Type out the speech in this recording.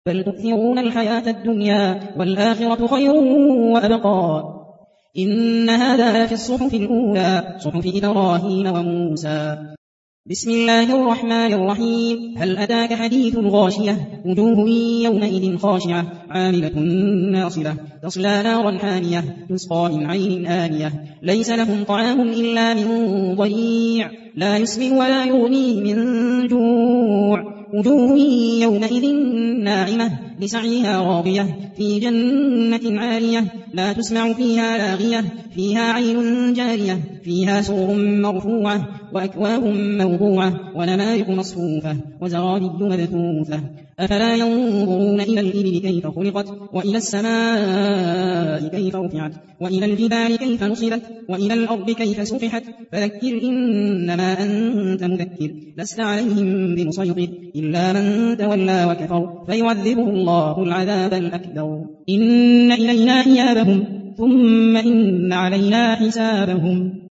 بل تؤثرون الحياة الدنيا والآخرة خير وأبقى إن هذا في الصحف الأولى صحف إبراهيم وموسى. بسم الله الرحمن الرحيم. هل أتاك حديث الغاشية وجوه يومئذ خاشعة عاملة ناصبة تصلى نارا حامية تسقى من عين آنية ليس لهم طعام إلا من ضريع لا يسمن ولا يغني من جوع وجوه يومئذ ناعمة لسعيها راضية في جنة عالية لا تسمع فيها لاغية فيها عين جارية فيها سرر مرفوعة وأكواب موضوعة ونمارق مصفوفة وزرابي مبثوثة أفلا ينظرون إلى الإبل كيف خلقت وإلى السماء كيف رفعت وإلى الجبال كيف نصبت وإلى الأرض كيف سطحت فذكر إنما أنت مذكر لست عليهم بمسيطر إلا من تولى وكفر فيعذبه الله العذاب الأكبر إن إلينا إيابهم ثم إن علينا حسابهم.